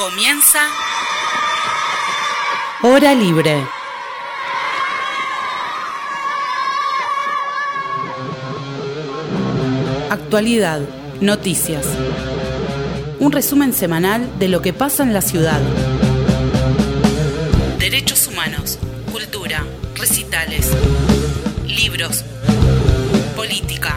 Comienza Hora Libre. Actualidad, noticias. Un resumen semanal de lo que pasa en la ciudad. Derechos humanos, cultura, recitales, libros, política.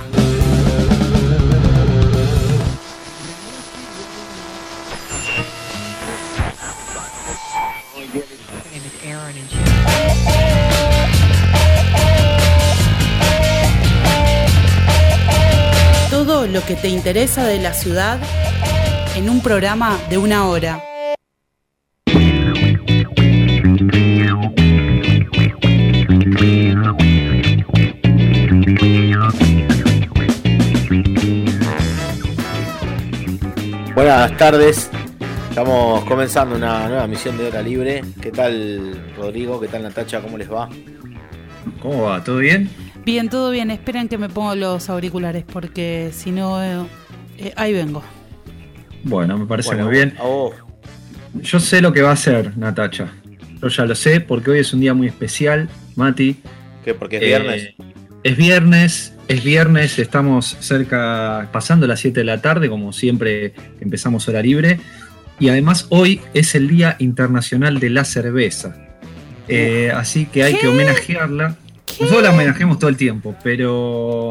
Todo lo que te interesa de la ciudad en un programa de 1 hora. Buenas tardes, estamos comenzando una nueva misión de Hora Libre. ¿Qué tal, Rodrigo? ¿Qué tal, Natacha? ¿Cómo les va? ¿Cómo va? ¿Todo bien? Bien, todo bien. Esperen que me pongo los auriculares porque si no, ahí vengo. Bueno, me parece muy bien. Yo sé lo que va a hacer, Natacha. Yo ya lo sé porque hoy es un día muy especial, Mati. ¿Qué? ¿Porque es viernes? Es viernes, estamos pasando las 7 de la tarde, como siempre empezamos Hora Libre. Y además hoy es el Día Internacional de la Cerveza. Así que hay que homenajearla. Nosotros la homenajeamos todo el tiempo, pero...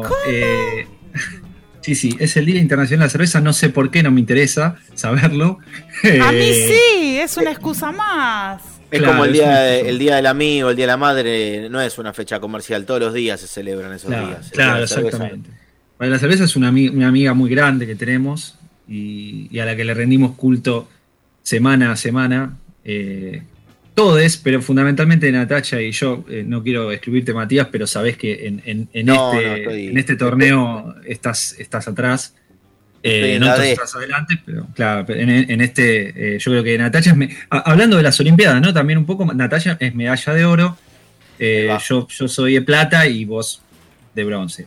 sí, es el Día Internacional de la Cerveza, no sé por qué, no me interesa saberlo. A mí sí, es una excusa más. Es claro, como el día del amigo, el Día de la Madre, no es una fecha comercial, todos los días se celebran esos días. Claro, exactamente. Bueno, la cerveza es una amiga muy grande que tenemos y a la que le rendimos culto semana a semana. Todos, pero fundamentalmente Natacha y yo, no quiero excluirte, Matías, pero sabés que en este torneo estás atrás. No estás adelante, pero claro, en este yo creo que Natacha hablando de las Olimpiadas, ¿no? También un poco, Natacha es medalla de oro, yo soy de plata y vos de bronce.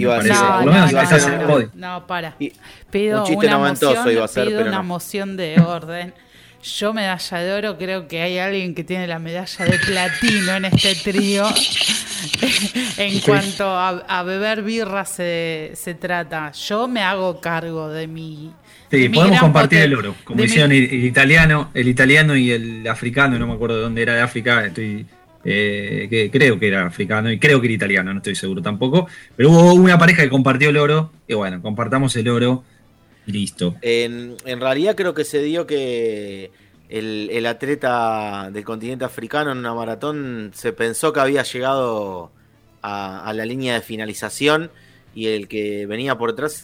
No, para. Pido una moción de orden. Yo medalla de oro, creo que hay alguien que tiene la medalla de platino en este trío. En cuanto a beber birra se trata, yo me hago cargo de mi... Sí, podemos compartir el oro, como hicieron el italiano y el africano, no me acuerdo de dónde era de África, creo que era africano y creo que era italiano, no estoy seguro tampoco, pero hubo una pareja que compartió el oro, y bueno, compartamos el oro. Listo. En realidad creo que se dio que el atleta del continente africano en una maratón se pensó que había llegado a la línea de finalización y el que venía por detrás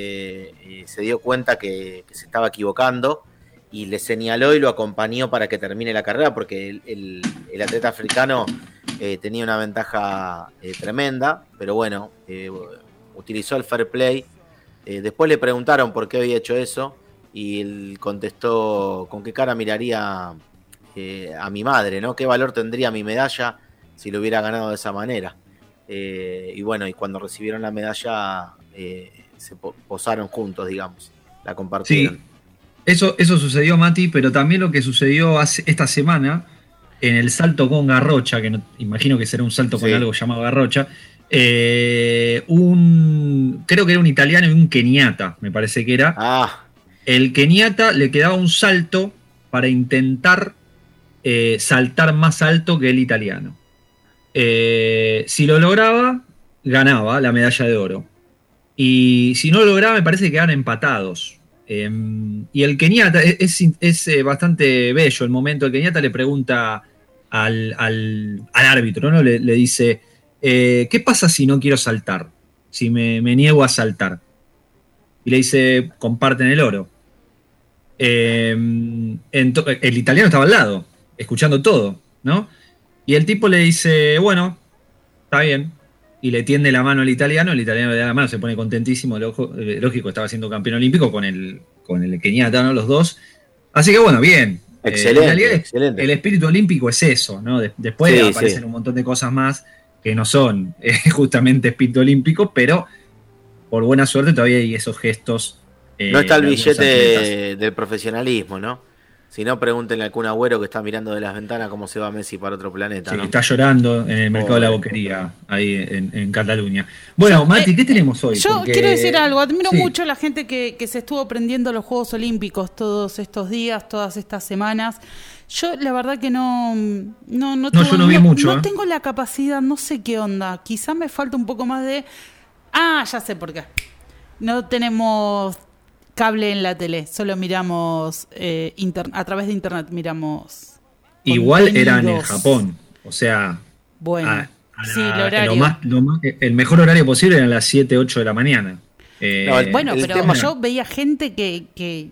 se dio cuenta que se estaba equivocando y le señaló y lo acompañó para que termine la carrera porque el atleta africano tenía una ventaja tremenda, pero bueno, utilizó el fair play. Después le preguntaron por qué había hecho eso y él contestó con qué cara miraría a mi madre, ¿no? ¿Qué valor tendría mi medalla si lo hubiera ganado de esa manera? Y bueno, y cuando recibieron la medalla se posaron juntos, digamos, la compartieron. Sí, eso sucedió, Mati, pero también lo que sucedió esta semana en el salto con garrocha, que no, imagino que será un salto con algo llamado garrocha. Creo que era un italiano y un keniata, me parece que era. El keniata le quedaba un salto para intentar saltar más alto que el italiano. Si lo lograba, ganaba la medalla de oro. Y si no lo lograba, me parece que quedaban empatados. Y el keniata es bastante bello el momento. El keniata le pregunta al árbitro, ¿no? Le dice... ¿qué pasa si no quiero saltar? Si me niego a saltar. Y le dice, comparten el oro. El italiano estaba al lado, escuchando todo, ¿no? Y el tipo le dice, bueno, está bien. Y le tiende la mano al italiano le da la mano, se pone contentísimo, lógico, estaba siendo campeón olímpico con el keniata, ¿no? Los dos. Así que bueno, bien. Excelente. El espíritu olímpico es eso, ¿no? Después aparecen un montón de cosas más que no son justamente espíritu olímpico, pero por buena suerte todavía hay esos gestos No está el billete del profesionalismo, ¿no? Si no, pregúntenle al Kun Agüero que está mirando de las ventanas cómo se va Messi para otro planeta. Sí, ¿no? Está llorando en el mercado de la boquería, ahí en Cataluña. Bueno, Mati, ¿qué tenemos hoy? Yo quiero decir algo. Admiro mucho a la gente que se estuvo prendiendo los Juegos Olímpicos todos estos días, todas estas semanas. Yo la verdad que no yo no vi mucho. No tengo la capacidad, no sé qué onda. Quizá me falta un poco más de... ya sé por qué. No tenemos cable en la tele, solo miramos a través de internet miramos. Igual eran en Japón, o sea, bueno, sí, el horario. El mejor horario posible eran las 7, 8 de la mañana. Pero yo veía gente que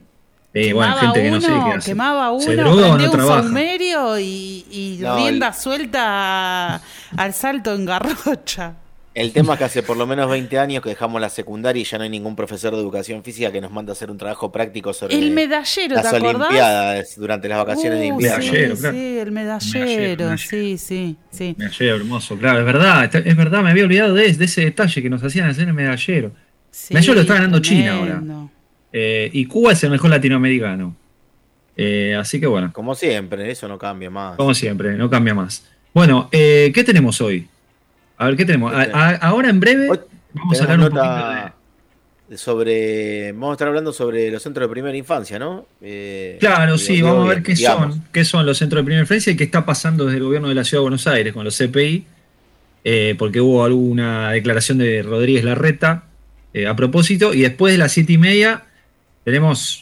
quemaba uno, prendía un saumerio y rienda suelta al salto en Garrocha. El tema es que hace por lo menos 20 años que dejamos la secundaria y ya no hay ningún profesor de educación física que nos manda a hacer un trabajo práctico sobre el medallero, las ¿te acordás? Olimpiadas durante las vacaciones de invierno. Sí, el medallero. Sí. Medallero hermoso, claro, es verdad, me había olvidado de ese detalle que nos hacían hacer el medallero. Sí, medallero lo está ganando China ahora. Y Cuba es el mejor latinoamericano. Así que bueno. Como siempre, eso no cambia más. Como siempre, no cambia más. Bueno, ¿qué tenemos hoy? A ver, ¿qué tenemos? Ahora en breve vamos a hablar un poquito vamos a estar hablando sobre los centros de primera infancia, ¿no? Claro, sí, vamos a ver qué son los centros de primera infancia y qué está pasando desde el gobierno de la Ciudad de Buenos Aires con los CPI, porque hubo alguna declaración de Rodríguez Larreta a propósito, y después de las 7:30 tenemos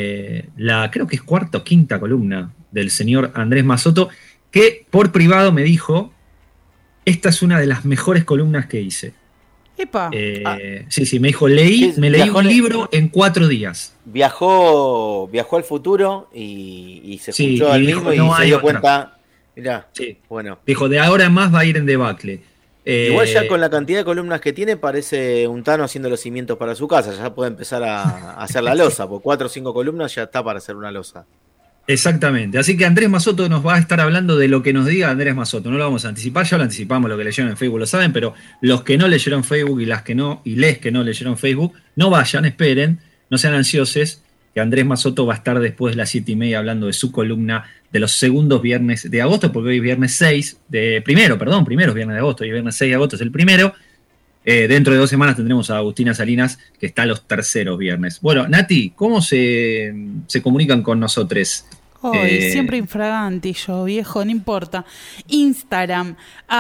creo que es cuarta o quinta columna del señor Andrés Mazotto, que por privado me dijo: esta es una de las mejores columnas que hice. ¡Epa! Sí, me dijo, leí un libro en 4 días. Viajó al futuro y se escuchó al mismo y se dio cuenta. Mirá, bueno. Dijo, de ahora en más va a ir en debacle. Igual ya con la cantidad de columnas que tiene parece un Tano haciendo los cimientos para su casa. Ya puede empezar a hacer la losa. Por 4 o 5 columnas ya está para hacer una losa. Exactamente, así que Andrés Mazotto nos va a estar hablando de lo que nos diga Andrés Mazotto. No lo vamos a anticipar, ya lo anticipamos, lo que leyeron en Facebook lo saben, pero los que no leyeron Facebook y les que no leyeron Facebook, no vayan, esperen, no sean ansiosos, que Andrés Mazotto va a estar después de las 7:30 hablando de su columna de los segundos viernes de agosto, porque hoy es viernes 6, primero es viernes de agosto, y viernes 6 de agosto es el primero. Dentro de 2 semanas tendremos a Agustina Salinas, que está los terceros viernes. Bueno, Nati, ¿cómo se comunican con nosotros? Siempre infraganti yo, viejo, no importa. Instagram,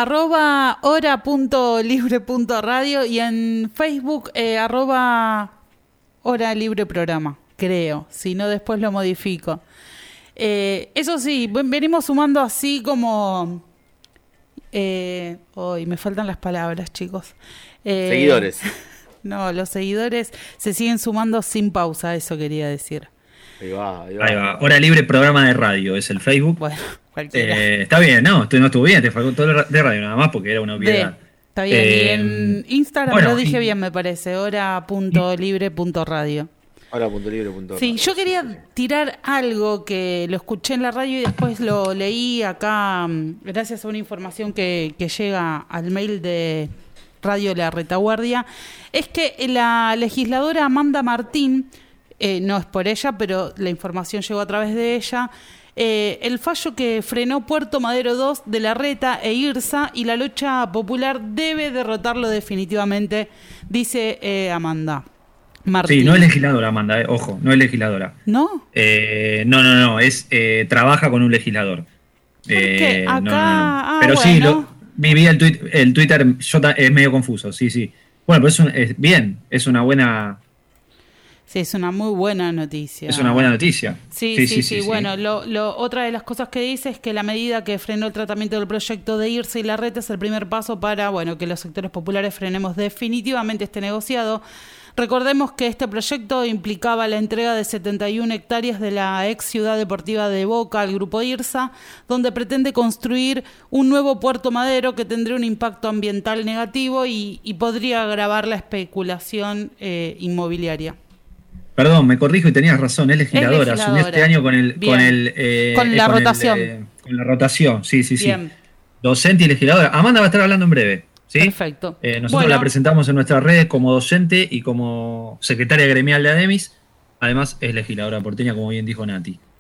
@hora.libre.radio y en Facebook, @hora_libre_programa, creo. Si no, después lo modifico. Eso sí, venimos sumando así como... me faltan las palabras, chicos. Seguidores. No, los seguidores se siguen sumando sin pausa, eso quería decir. Ahí va. Hora Libre, programa de radio, es el Facebook. Bueno, cualquiera. Está bien, no estuvo bien, te faltó todo de radio nada más porque era una obviedad. Está bien, y en Instagram lo dije bien, me parece, hora.libre.radio. Hora.libre.radio. Sí, yo quería tirar algo que lo escuché en la radio y después lo leí acá, gracias a una información que llega al mail de Radio La Retaguardia. Es que la legisladora Amanda Martín, no es por ella, pero la información llegó a través de ella, el fallo que frenó Puerto Madero 2 de la Reta e IRSA y la lucha popular debe derrotarlo definitivamente, dice Amanda Martín. Sí, no es legisladora, Amanda, ojo, no es legisladora. ¿No? No, trabaja con un legislador. ¿Por qué? Acá... no. Pero bueno. Sí, vi el Twitter, es medio confuso, sí. Bueno, pero es una buena... Sí, es una muy buena noticia. Es una buena noticia. Sí. Bueno, otra de las cosas que dice es que la medida que frenó el tratamiento del proyecto de IRSA y la Reta es el primer paso para, que los sectores populares frenemos definitivamente este negociado. Recordemos que este proyecto implicaba la entrega de 71 hectáreas de la ex ciudad deportiva de Boca al grupo IRSA, donde pretende construir un nuevo Puerto Madero que tendría un impacto ambiental negativo y podría agravar la especulación inmobiliaria. Perdón, me corrijo y tenías razón, es legisladora. Asumió este año con la rotación. Con la rotación, sí. Bien. Docente y legisladora. Amanda va a estar hablando en breve. ¿Sí? Perfecto. Nosotros la presentamos en nuestras redes como docente y como secretaria gremial de ADEMIS. Además, es legisladora porteña, como bien dijo Nati.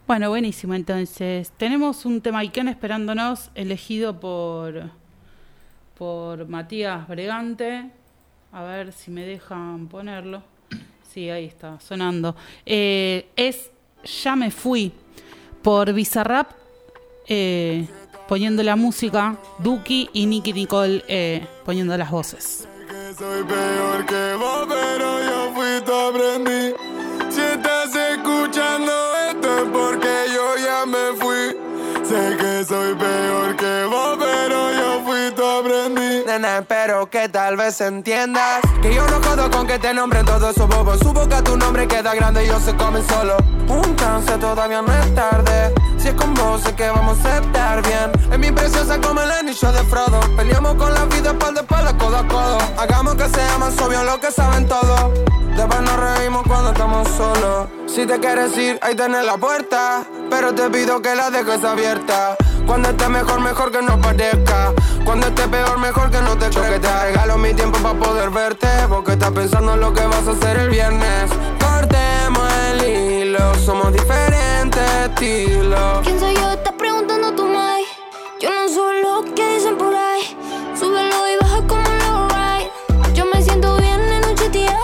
Bueno, buenísimo. Entonces, tenemos un Temaicón esperándonos, elegido por Matías Bregante. A ver si me dejan ponerlo. Sí, ahí está, sonando. Es Ya me fui, por Bizarrap, poniendo la música, Duki y Nicky Nicole poniendo las voces. Soy peor que vos, pero yo fui, te aprendí. Si estás escuchando esto es porque yo ya me fui. Sé que soy peor que vos, pero yo fui, te aprendí. Nena, espero que tal vez entiendas que yo no jodo con que te nombren todos esos bobos. Su boca tu nombre queda grande y ellos se comen solo. Un chance, todavía no es tarde. Si es con vos sé que vamos a estar bien. Es mi preciosa como el anillo de Frodo. Peleamos con la vida espalda a espalda, codo a codo. Hagamos que sea más obvio lo que saben todos. Después nos reímos cuando estamos solos. Si te quieres ir, ahí tenés la puerta, pero te pido que la dejes abierta. Cuando esté mejor, mejor que no parezca. Cuando esté peor, mejor que no te crezca. Yo que te regalo mi tiempo para poder verte, porque estás pensando en lo que vas a hacer el viernes. Cortemos el hilo, somos diferentes estilos. ¿Quién soy yo? Estás preguntando tú, Mai. Yo no soy lo que dicen por ahí. Súbelo y baja como low ride. Yo me siento bien en noche tía.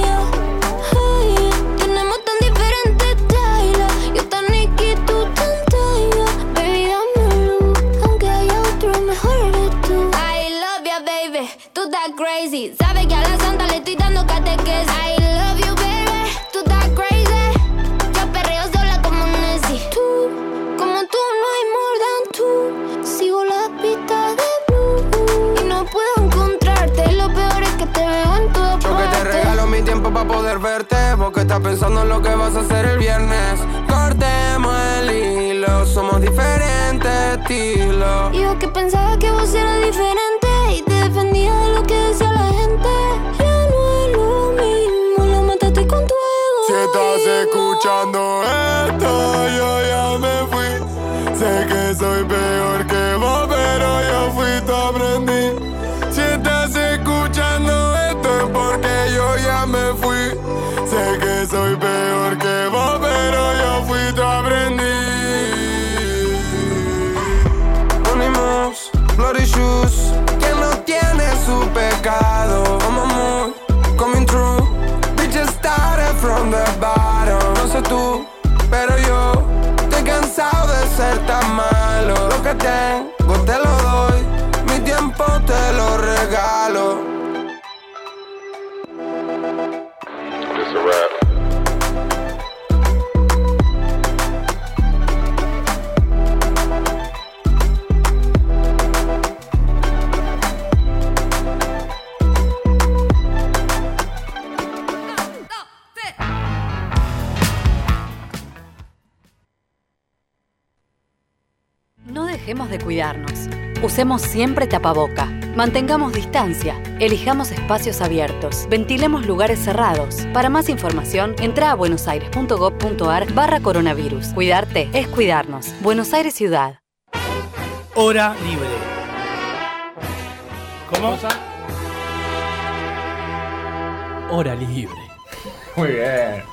Tenemos tan diferentes styles. Yo tan Nicky, tú tan Taya. Baby, dame luz, aunque haya otro, mejor eres tú. I love ya, baby, tú estás crazy. Sabes que a la santa le estoy dando catequesis. I love you, baby, tú estás crazy. Yo perreo sola como Nessie. Tú, como tú, no hay more than tú. Sigo la pista de blue y no puedo encontrarte. Lo peor es que te veo en todas partes. Yo que te regalo mi tiempo para poder verte, porque estás pensando en lo que vas a hacer el viernes. Cortemos el hilo, somos diferentes estilos. Y yo que pensaba que vos eras diferente y te defendía de lo que decía la gente. Ya no es lo mismo, lo mataste con tu ego. Si estás escuchando esto, yo ya me fui. Sé que soy peor que vos, pero yo fui, te aprendí. Si estás escuchando esto es porque yo ya me fui. Sé que soy peor que vos, pero yo fui, te aprendí. Unimos, bloody shoes. ¿Quién no tiene su pecado? Oh, amor, coming true. We just started from the bottom. No sé tú, pero yo estoy cansado de ser tan malo. Lo que tengo te lo doy, mi tiempo te lo regalo. It's a rap. No dejemos de cuidarnos. Usemos siempre tapaboca. Mantengamos distancia. Elijamos espacios abiertos. Ventilemos lugares cerrados. Para más información, entra a buenosaires.gov.ar/coronavirus. Cuidarte es cuidarnos. Buenos Aires Ciudad. Hora libre. ¿Cómo? Hora libre. Muy bien.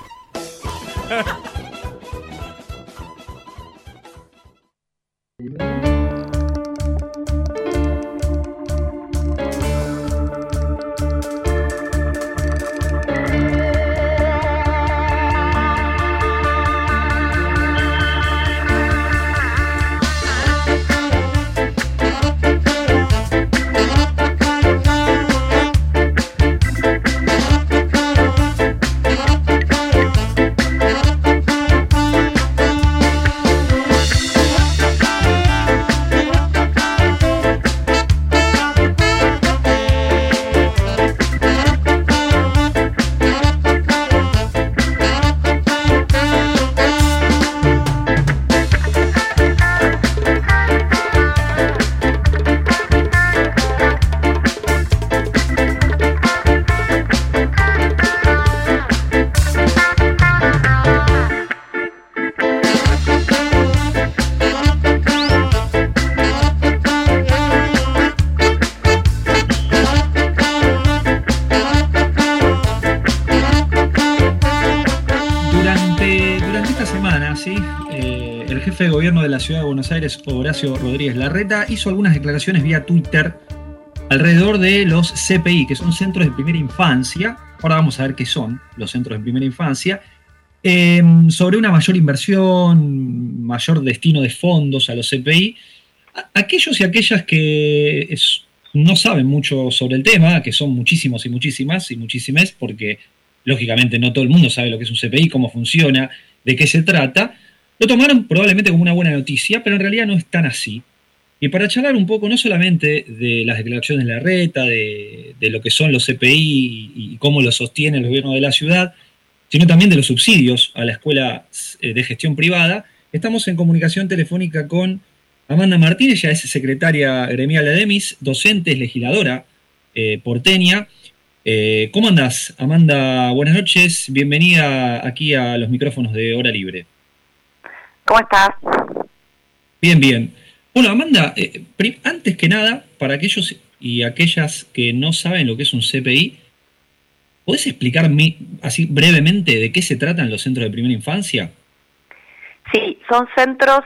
semana, ¿sí? El jefe de gobierno de la ciudad de Buenos Aires, Horacio Rodríguez Larreta, hizo algunas declaraciones vía Twitter alrededor de los CPI, que son centros de primera infancia. Ahora vamos a ver qué son los centros de primera infancia. Sobre una mayor inversión, mayor destino de fondos a los CPI. Aquellos y aquellas que no saben mucho sobre el tema, que son muchísimos y muchísimas y muchísimas, porque lógicamente no todo el mundo sabe lo que es un CPI, cómo funciona, de qué se trata, lo tomaron probablemente como una buena noticia, pero en realidad no es tan así. Y para charlar un poco no solamente de las declaraciones de Larreta, de lo que son los CPI y cómo lo sostiene el gobierno de la ciudad, sino también de los subsidios a la escuela de gestión privada, estamos en comunicación telefónica con Amanda Martínez. Ella es secretaria gremial de ADEMIS, docente, es legisladora porteña. ¿Cómo andás, Amanda? Buenas noches, bienvenida aquí a los micrófonos de Hora Libre. ¿Cómo estás? Bien, bien. Bueno, Amanda, antes que nada, para aquellos y aquellas que no saben lo que es un CPI, ¿podés explicarme así brevemente de qué se tratan los centros de primera infancia? Sí, son centros,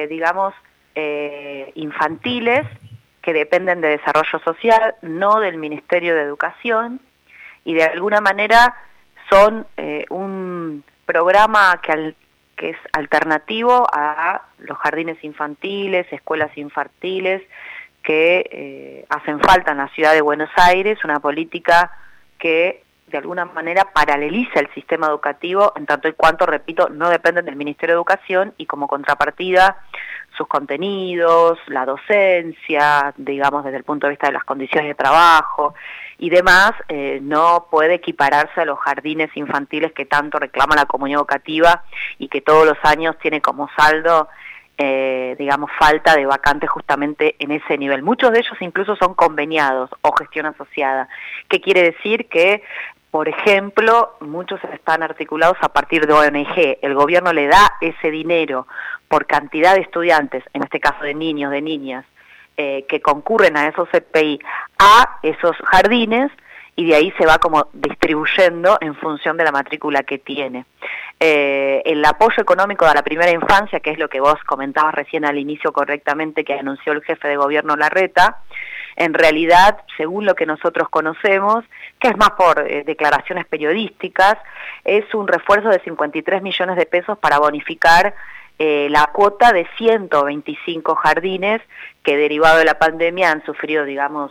infantiles que dependen de desarrollo social, no del Ministerio de Educación, y de alguna manera son un programa que es alternativo a los jardines infantiles, escuelas infantiles que hacen falta en la ciudad de Buenos Aires, una política que de alguna manera paraleliza el sistema educativo, en tanto y cuanto, repito, no dependen del Ministerio de Educación, y como contrapartida sus contenidos, la docencia, digamos desde el punto de vista de las condiciones de trabajo y demás, no puede equipararse a los jardines infantiles que tanto reclama la comunidad educativa y que todos los años tiene como saldo falta de vacantes justamente en ese nivel. Muchos de ellos incluso son conveniados o gestión asociada. ¿Qué quiere decir? Que, por ejemplo, muchos están articulados a partir de ONG. El gobierno le da ese dinero por cantidad de estudiantes, en este caso de niños, de niñas, que concurren a esos CPI, a esos jardines, y de ahí se va como distribuyendo en función de la matrícula que tiene. El apoyo económico de la primera infancia, que es lo que vos comentabas recién al inicio correctamente, que anunció el jefe de gobierno Larreta, en realidad, según lo que nosotros conocemos, que es más por declaraciones periodísticas, es un refuerzo de 53 millones de pesos para bonificar la cuota de 125 jardines que, derivado de la pandemia, han sufrido,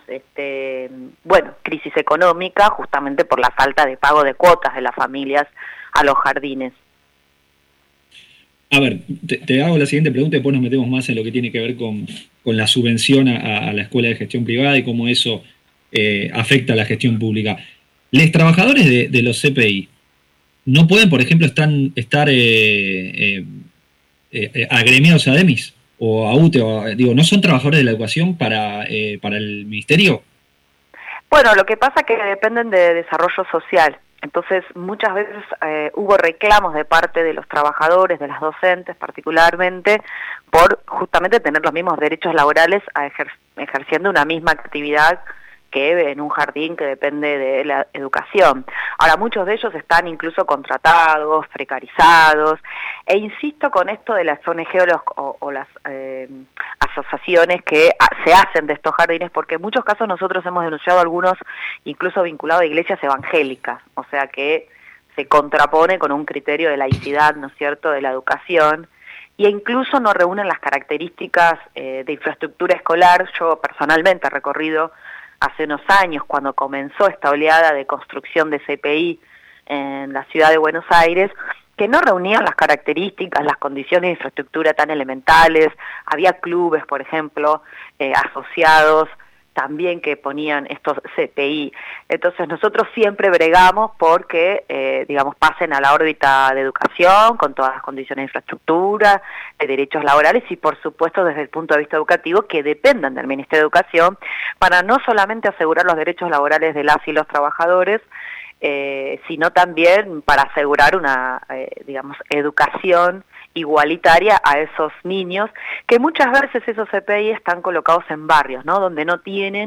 crisis económica, justamente por la falta de pago de cuotas de las familias a los jardines. A ver, te hago la siguiente pregunta y después nos metemos más en lo que tiene que ver con la subvención a la escuela de gestión privada y cómo eso afecta a la gestión pública. ¿Los trabajadores de los CPI no pueden, por ejemplo, estar agremiados a ADEMIS o a UTE? ¿No son trabajadores de la educación para el ministerio? Bueno, lo que pasa es que dependen de desarrollo social. Entonces, muchas veces hubo reclamos de parte de los trabajadores, de las docentes particularmente, por justamente tener los mismos derechos laborales ejerciendo una misma actividad que en un jardín que depende de la educación. Ahora, muchos de ellos están incluso contratados, precarizados, e insisto con esto de las ONG o las asociaciones que se hacen de estos jardines, porque en muchos casos nosotros hemos denunciado algunos incluso vinculados a iglesias evangélicas, o sea que se contrapone con un criterio de laicidad, ¿no es cierto?, de la educación, e incluso no reúnen las características de infraestructura escolar. Yo personalmente he recorrido hace unos años, cuando comenzó esta oleada de construcción de CPI en la ciudad de Buenos Aires, que no reunían las características, las condiciones de infraestructura tan elementales. Había clubes, por ejemplo, asociados también que ponían estos CPI. Entonces nosotros siempre bregamos porque, pasen a la órbita de educación con todas las condiciones de infraestructura, de derechos laborales y, por supuesto, desde el punto de vista educativo, que dependan del Ministerio de Educación, para no solamente asegurar los derechos laborales de las y los trabajadores, sino también para asegurar una, educación igualitaria a esos niños, que muchas veces esos CPI están colocados en barrios, ¿no?, donde no tienen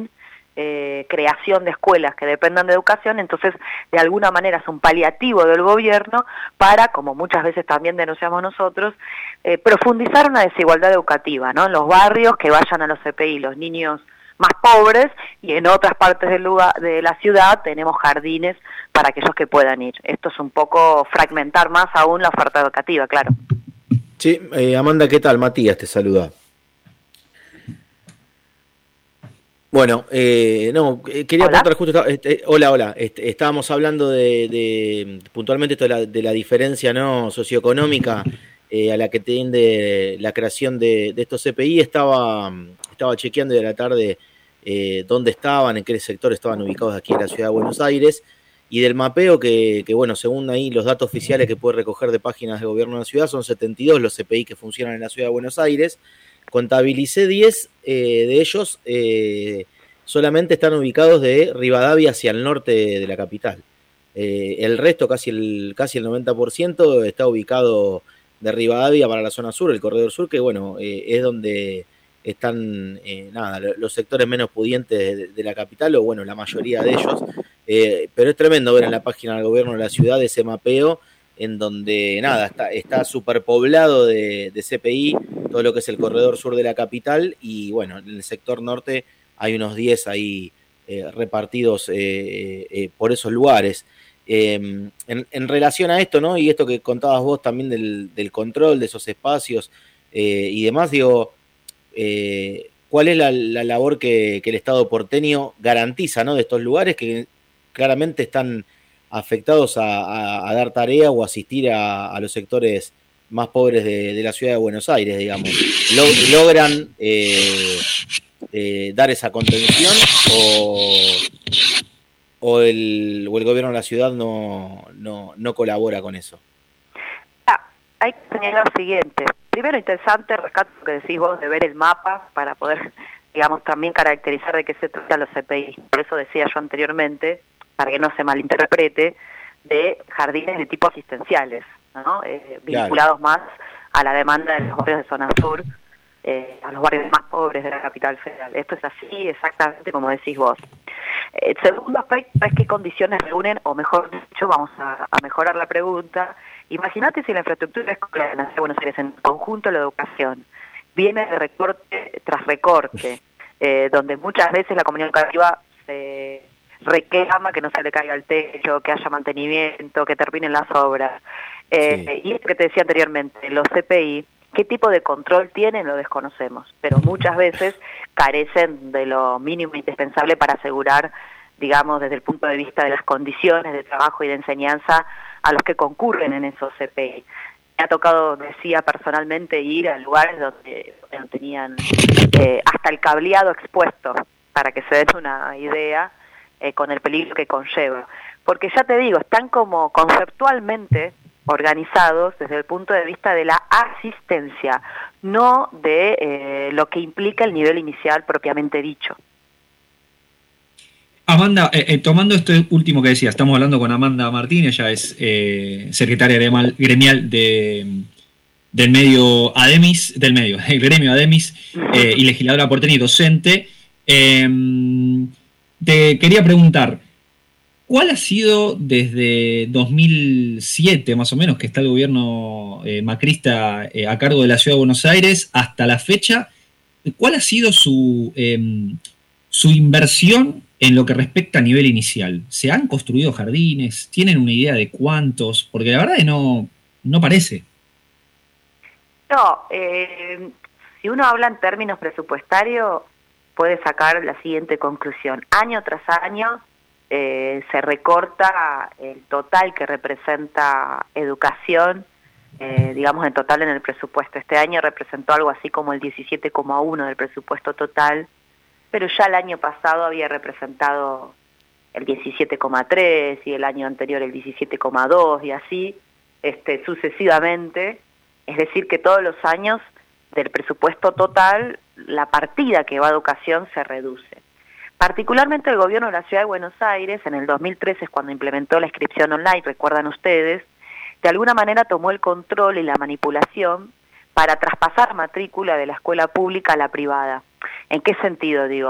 creación de escuelas que dependan de educación, entonces de alguna manera es un paliativo del gobierno para, como muchas veces también denunciamos nosotros, profundizar una desigualdad educativa, ¿no? En los barrios que vayan a los CPI los niños más pobres, y en otras partes del lugar, de la ciudad tenemos jardines para aquellos que puedan ir. Esto es un poco fragmentar más aún la oferta educativa, claro. Sí, Amanda, ¿qué tal? Matías te saluda. Bueno, quería preguntar justo, hola, estábamos hablando de puntualmente esto de la diferencia, ¿no?, socioeconómica a la que tiende la creación de estos CPI. Estaba chequeando de la tarde dónde estaban, en qué sector estaban ubicados aquí en la ciudad de Buenos Aires, y del mapeo que bueno, según ahí los datos oficiales que puede recoger de páginas de gobierno de la ciudad, son 72 los CPI que funcionan en la ciudad de Buenos Aires. Contabilicé 10 de ellos, solamente están ubicados de Rivadavia hacia el norte de la capital. El resto, casi el 90%, está ubicado de Rivadavia para la zona sur, el corredor sur, que bueno, es donde están los sectores menos pudientes de la capital, o bueno, la mayoría de ellos. Pero es tremendo ver en la página del gobierno de la ciudad ese mapeo, en donde está superpoblado de CPI, todo lo que es el corredor sur de la capital, y bueno, en el sector norte hay unos 10 ahí repartidos por esos lugares. En relación a esto, ¿no?, y esto que contabas vos también del control de esos espacios y demás, digo, ¿cuál es la labor que el Estado porteño garantiza, ¿no?, de estos lugares que claramente están afectados a dar tarea o asistir a los sectores más pobres de la ciudad de Buenos Aires, digamos? ¿Logran dar esa contención o el gobierno de la ciudad no colabora con eso? Hay que señalar lo siguiente. Primero, interesante, rescato lo que decís vos de ver el mapa para poder, digamos, también caracterizar de qué se tratan los CPI. Por eso decía yo anteriormente, para que no se malinterprete, de jardines de tipo asistenciales, ¿no? Vinculados más a la demanda de los barrios de zona sur, a los barrios más pobres de la capital federal. Esto es así, exactamente como decís vos. El segundo aspecto es qué condiciones reúnen, o mejor dicho, vamos a mejorar la pregunta. Imagínate si la infraestructura escolar en la ciudad de Buenos Aires, en conjunto la educación, viene de recorte tras recorte, donde muchas veces la comunidad educativa se reclama que no se le caiga el techo, que haya mantenimiento, que terminen las obras. Y esto que te decía anteriormente, los CPI, ¿qué tipo de control tienen? Lo desconocemos, pero muchas veces carecen de lo mínimo indispensable para asegurar, digamos, desde el punto de vista de las condiciones de trabajo y de enseñanza a los que concurren en esos CPI. Me ha tocado, decía personalmente, ir a lugares donde tenían hasta el cableado expuesto, para que se den una idea, con el peligro que conlleva. Porque ya te digo, están como conceptualmente organizados desde el punto de vista de la asistencia, no de lo que implica el nivel inicial propiamente dicho. Amanda, tomando esto último que decía, estamos hablando con Amanda Martínez, ella es secretaria gremial del gremio ADEMIS y legisladora porteña y docente. Te quería preguntar, ¿cuál ha sido desde 2007 más o menos, que está el gobierno macrista a cargo de la Ciudad de Buenos Aires, hasta la fecha, cuál ha sido su inversión en lo que respecta a nivel inicial? ¿Se han construido jardines? ¿Tienen una idea de cuántos? Porque la verdad es que no parece. No, si uno habla en términos presupuestarios, puede sacar la siguiente conclusión. Año tras año se recorta el total que representa educación, digamos en total en el presupuesto. Este año representó algo así como el 17,1 del presupuesto total, pero ya el año pasado había representado el 17,3 y el año anterior el 17,2 y así sucesivamente. Es decir, que todos los años del presupuesto total la partida que va a educación se reduce. Particularmente el gobierno de la Ciudad de Buenos Aires, en el 2013 es cuando implementó la inscripción online, recuerdan ustedes, de alguna manera tomó el control y la manipulación para traspasar matrícula de la escuela pública a la privada. ¿En qué sentido digo?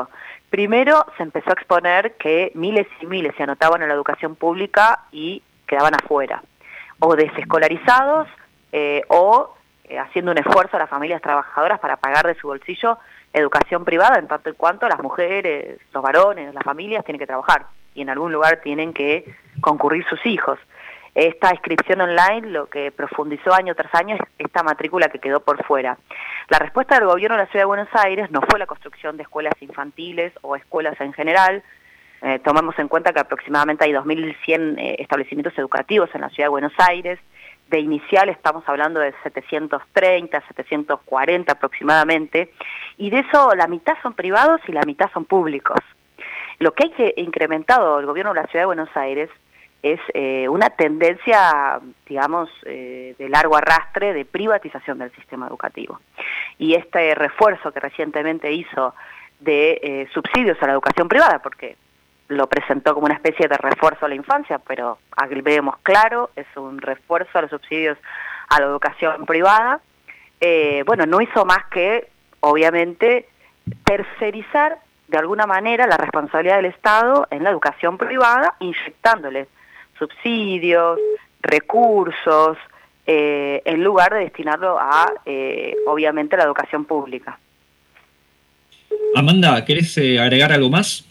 Primero se empezó a exponer que miles y miles se anotaban en la educación pública y quedaban afuera, o desescolarizados, o haciendo un esfuerzo a las familias trabajadoras para pagar de su bolsillo educación privada, en tanto y cuanto las mujeres, los varones, las familias tienen que trabajar y en algún lugar tienen que concurrir sus hijos. Esta inscripción online lo que profundizó año tras año es esta matrícula que quedó por fuera. La respuesta del gobierno de la Ciudad de Buenos Aires no fue la construcción de escuelas infantiles o escuelas en general. Tomamos en cuenta que aproximadamente hay 2.100 establecimientos educativos en la Ciudad de Buenos Aires. De inicial estamos hablando de 730, 740 aproximadamente, y de eso la mitad son privados y la mitad son públicos. Lo que hay incrementado el gobierno de la Ciudad de Buenos Aires es una tendencia, digamos, de largo arrastre de privatización del sistema educativo. Y este refuerzo que recientemente hizo de subsidios a la educación privada, porque lo presentó como una especie de refuerzo a la infancia, pero aquí vemos claro, es un refuerzo a los subsidios a la educación privada, no hizo más que, obviamente, tercerizar de alguna manera la responsabilidad del Estado en la educación privada, inyectándoles subsidios, recursos, en lugar de destinarlo a, obviamente, la educación pública. Amanda, ¿querés agregar algo más?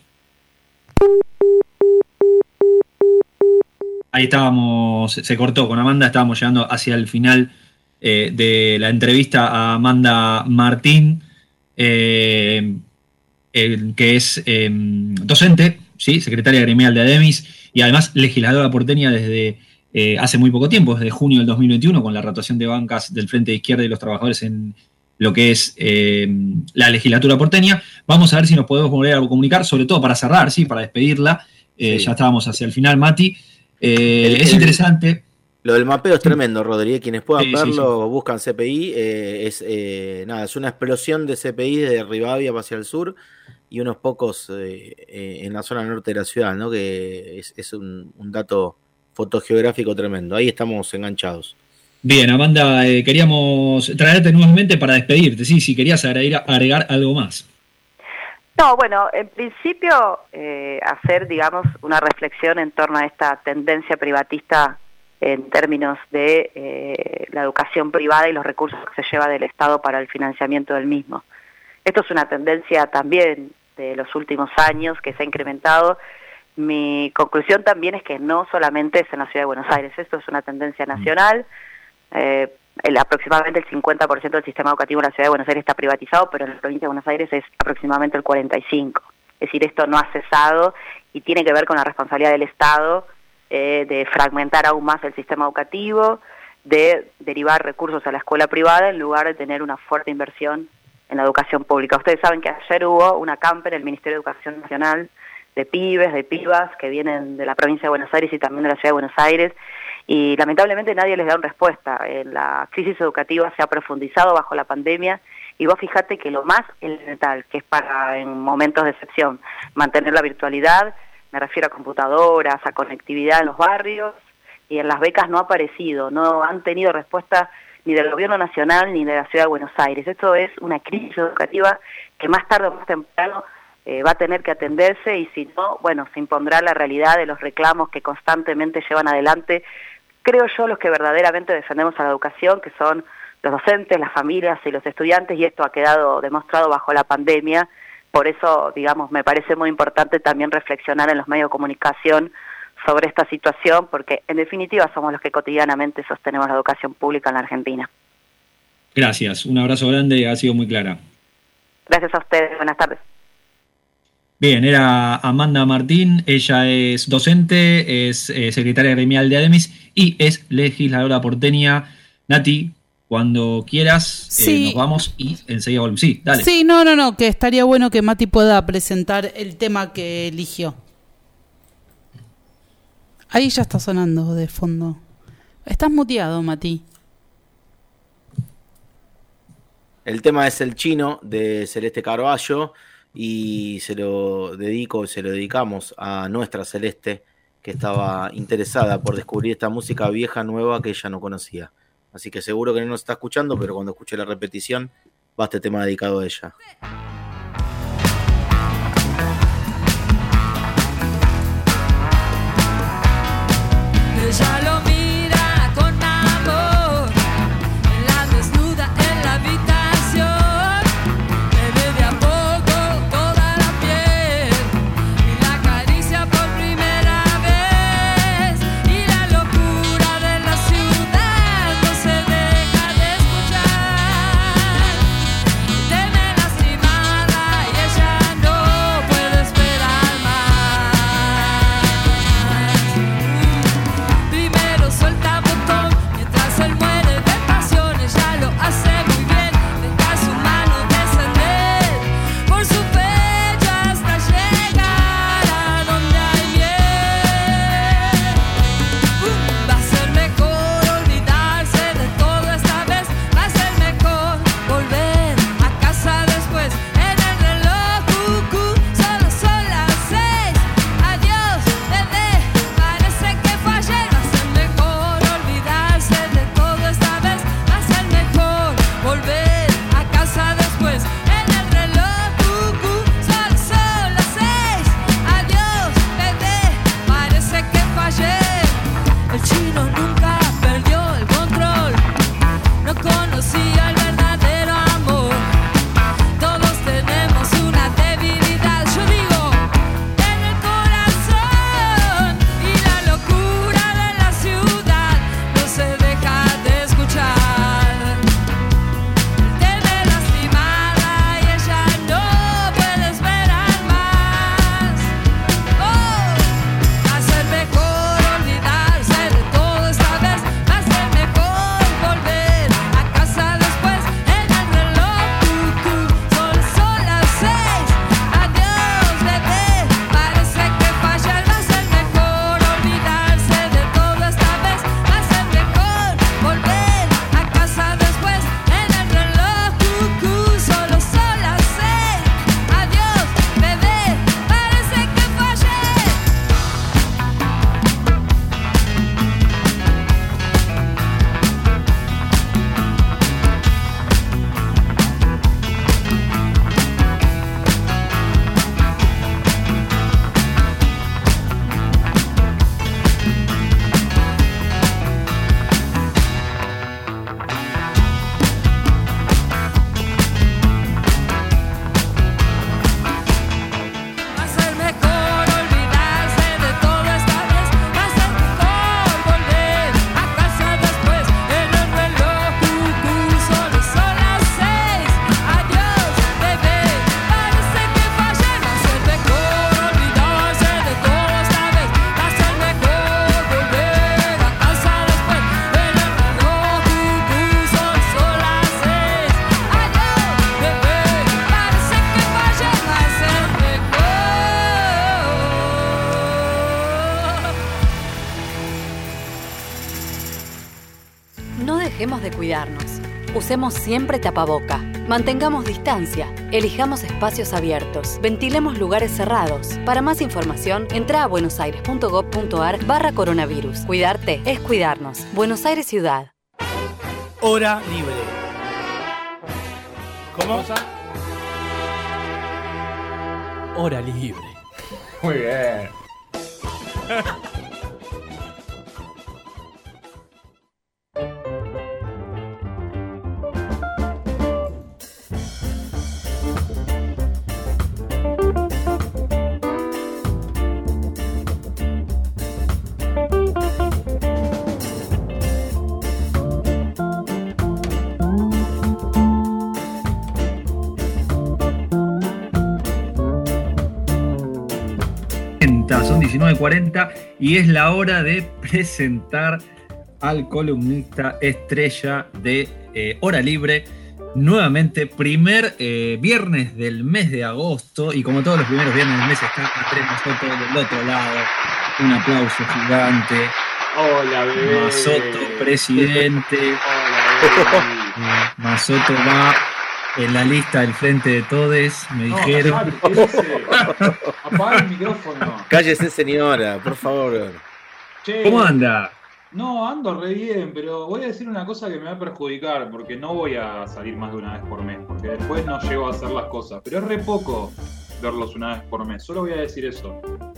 Ahí estábamos, se cortó con Amanda, estábamos llegando hacia el final de la entrevista a Amanda Martín, que es docente, ¿sí? Secretaria gremial de ADEMIS y además legisladora porteña desde hace muy poco tiempo, desde junio del 2021, con la rotación de bancas del Frente de Izquierda y los trabajadores en lo que es la legislatura porteña. Vamos a ver si nos podemos volver a comunicar, sobre todo para cerrar, ¿sí? Para despedirla. Sí. Ya estábamos hacia el final, Mati. Es interesante. Lo del mapeo es tremendo, Rodríguez. Quienes puedan verlo, buscan CPI. Es una explosión de CPI desde Rivadavia hacia el sur y unos pocos en la zona norte de la ciudad, ¿no? Que es un dato fotogeográfico tremendo. Ahí estamos enganchados. Bien, Amanda, queríamos traerte nuevamente para despedirte. Sí, si querías agregar algo más. No, bueno, en principio hacer, digamos, una reflexión en torno a esta tendencia privatista en términos de la educación privada y los recursos que se lleva del Estado para el financiamiento del mismo. Esto es una tendencia también de los últimos años que se ha incrementado. Mi conclusión también es que no solamente es en la Ciudad de Buenos Aires, esto es una tendencia nacional. Aproximadamente el 50% del sistema educativo en la Ciudad de Buenos Aires está privatizado, pero en la provincia de Buenos Aires es aproximadamente el 45%. Es decir, esto no ha cesado y tiene que ver con la responsabilidad del Estado de fragmentar aún más el sistema educativo, de derivar recursos a la escuela privada en lugar de tener una fuerte inversión en la educación pública. Ustedes saben que ayer hubo una CAMPE en el Ministerio de Educación Nacional de pibes, de pibas que vienen de la provincia de Buenos Aires y también de la Ciudad de Buenos Aires, y lamentablemente nadie les da una respuesta. La crisis educativa se ha profundizado bajo la pandemia y vos fijate que lo más elemental, que es para en momentos de excepción mantener la virtualidad, me refiero a computadoras, a conectividad en los barrios, y en las becas no ha aparecido, no han tenido respuesta ni del gobierno nacional ni de la Ciudad de Buenos Aires. Esto es una crisis educativa que más tarde o más temprano va a tener que atenderse, y si no, bueno, se impondrá la realidad de los reclamos que constantemente llevan adelante, creo yo, los que verdaderamente defendemos a la educación, que son los docentes, las familias y los estudiantes, y esto ha quedado demostrado bajo la pandemia. Por eso, digamos, me parece muy importante también reflexionar en los medios de comunicación sobre esta situación, porque en definitiva somos los que cotidianamente sostenemos la educación pública en la Argentina. Gracias, un abrazo grande, ha sido muy clara. Gracias a ustedes, buenas tardes. Bien, era Amanda Martín, ella es docente, es secretaria gremial de ADEMIS y es legisladora porteña. Nati, cuando quieras, sí. Nos vamos y enseguida volvemos. Sí, dale. Sí, no, que estaría bueno que Mati pueda presentar el tema que eligió. Ahí ya está sonando de fondo. Estás muteado, Mati. El tema es El Chino, de Celeste Carballo, y se lo dedicamos a nuestra Celeste, que estaba interesada por descubrir esta música vieja, nueva, que ella no conocía. Así que seguro que no nos está escuchando, pero cuando escuche la repetición va este tema dedicado a ella. Ella lo mira con amor, la desnuda en la habitación, le ve de a poco toda la piel y la acaricia por primera vez. Y la locura de la ciudad no se deja de escuchar. Teme lastimada y ella no puede esperar más. Primero suelta botón mientras él muere de pasión. Ella lo hace muy bien, deja su mano descender por su pecho hasta llegar a donde hay miel. Va a ser mejor olvidarse de todo esta vez. Va a ser mejor volver a casa después. En el reloj cucú solo son las 6. Adiós, bebé, parece que fallé. Va a ser mejor olvidarse de todo esta vez. Va a ser mejor volver a casa después. En el reloj cucú solo son las 6. Adiós, bebé, parece que fallé. El chino nunca perdió el control, no conocía el verdadero amor. Todos tenemos una debilidad, yo digo, en el corazón. Y la locura de la ciudad no se deja de escuchar. Teme lastimada y ella no puede esperar más. Va a ser mejor olvidarse de todo esta vez. Va a ser mejor volver a casa después. En el reloj cucú solo son las 6. Adiós, bebé, parece que falla. Va a ser mejor olvidarse de todo esta vez. Va a ser mejor volver a casa después. En el reloj cucú solo son las 6. Adiós, bebé, parece que fallé. Va a ser mejor olvidarse de todo esta vez. Va a ser mejor volver a casa después. En el reloj cucú solo son las 6. Adiós, bebé, parece que fallé. Va a ser mejor olvidarse de todo esta vez. Va a ser mejor volver a casa después. En el reloj cucú solo son las 6. Adiós, bebé, parece que fallé. Va a ser mejor. No dejemos de cuidarnos. Usemos siempre tapaboca. Mantengamos distancia. Elijamos espacios abiertos. Ventilemos lugares cerrados. Para más información, entra a buenosaires.gov.ar/coronavirus. Cuidarte es cuidarnos. Buenos Aires Ciudad. Hora libre. ¿Cómo? Hora libre. Muy bien. Son 19:40 y es la hora de presentar al columnista estrella de Hora Libre. Nuevamente, primer viernes del mes de agosto, y como todos los primeros viernes del mes está Andrés Mazoto del otro lado. Un aplauso gigante. Hola, bebé. Mazoto, presidente. Hola, Mazoto va en la lista del Frente de Todes, me dijeron. Apaga el micrófono. Cállese, señora, por favor. Che, ¿Cómo anda? No, ando re bien, pero voy a decir una cosa que me va a perjudicar, porque no voy a salir más de una vez por mes, porque después no llego a hacer las cosas. Pero es re poco verlos una vez por mes, solo voy a decir eso.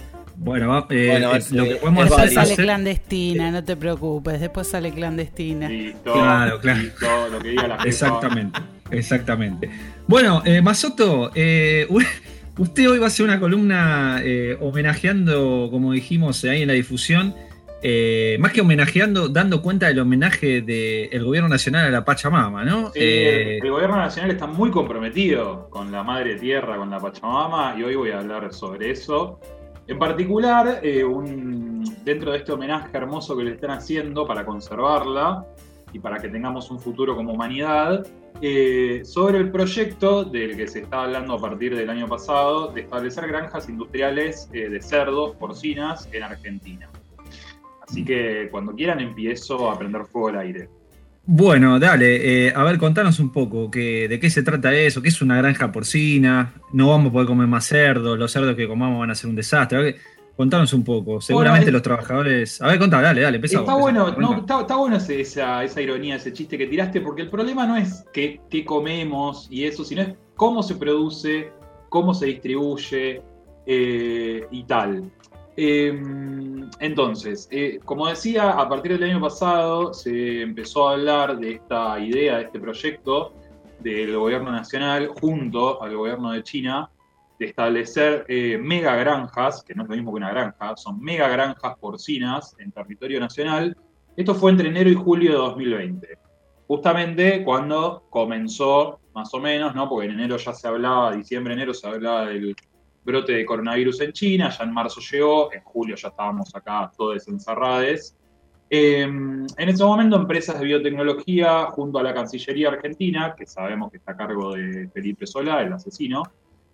Bueno, lo que podemos hacer después sale clandestina, no te preocupes, después sale clandestina. Listo, claro. Listo, lo que diga la jefa. Exactamente. Bueno, Mazoto, usted hoy va a hacer una columna homenajeando, como dijimos ahí en la difusión, más que homenajeando, dando cuenta del homenaje del gobierno nacional a la Pachamama, ¿no? Sí, el gobierno nacional está muy comprometido con la madre tierra, con la Pachamama, y hoy voy a hablar sobre eso. En particular, dentro de este homenaje hermoso que le están haciendo para conservarla y para que tengamos un futuro como humanidad, sobre el proyecto del que se está hablando a partir del año pasado de establecer granjas industriales de cerdos, porcinas, en Argentina. Así que cuando quieran empiezo a prender fuego al aire. Bueno, dale, a ver, contanos un poco de qué se trata eso, qué es una granja porcina, no vamos a poder comer más cerdos, los cerdos que comamos van a ser un desastre. A ver, contanos un poco, seguramente los trabajadores... A ver, contá, dale, empezamos. Está bueno esa ironía, ese chiste que tiraste, porque el problema no es qué comemos y eso, sino es cómo se produce, cómo se distribuye y tal. Entonces, como decía, a partir del año pasado se empezó a hablar de esta idea, de este proyecto del gobierno nacional junto al gobierno de China de establecer mega granjas, que no es lo mismo que una granja, son mega granjas porcinas en territorio nacional. Esto fue entre enero y julio de 2020, justamente cuando comenzó, más o menos, ¿no? Porque en enero ya se hablaba, diciembre, enero se hablaba del brote de coronavirus en China, ya en marzo llegó, en julio ya estábamos acá todos encerrados. En ese momento, empresas de biotecnología, junto a la Cancillería Argentina, que sabemos que está a cargo de Felipe Solá, el asesino,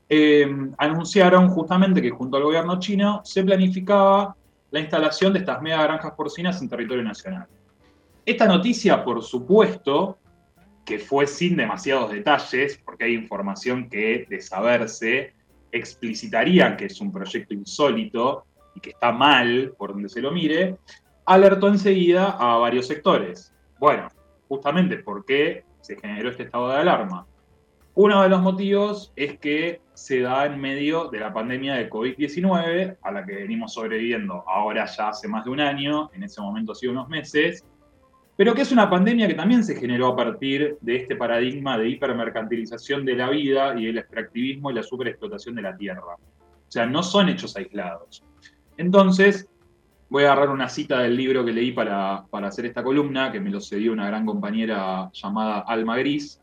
anunciaron justamente que junto al gobierno chino se planificaba la instalación de estas mega granjas porcinas en territorio nacional. Esta noticia, por supuesto, que fue sin demasiados detalles, porque hay información que, de saberse, explicitarían que es un proyecto insólito y que está mal por donde se lo mire, alertó enseguida a varios sectores. Bueno, justamente porque se generó este estado de alarma. Uno de los motivos es que se da en medio de la pandemia de COVID-19, a la que venimos sobreviviendo ahora ya hace más de un año, en ese momento hace unos meses, pero que es una pandemia que también se generó a partir de este paradigma de hipermercantilización de la vida y el extractivismo y la superexplotación de la tierra. O sea, no son hechos aislados. Entonces, voy a agarrar una cita del libro que leí para hacer esta columna, que me lo cedió una gran compañera llamada Alma Gris.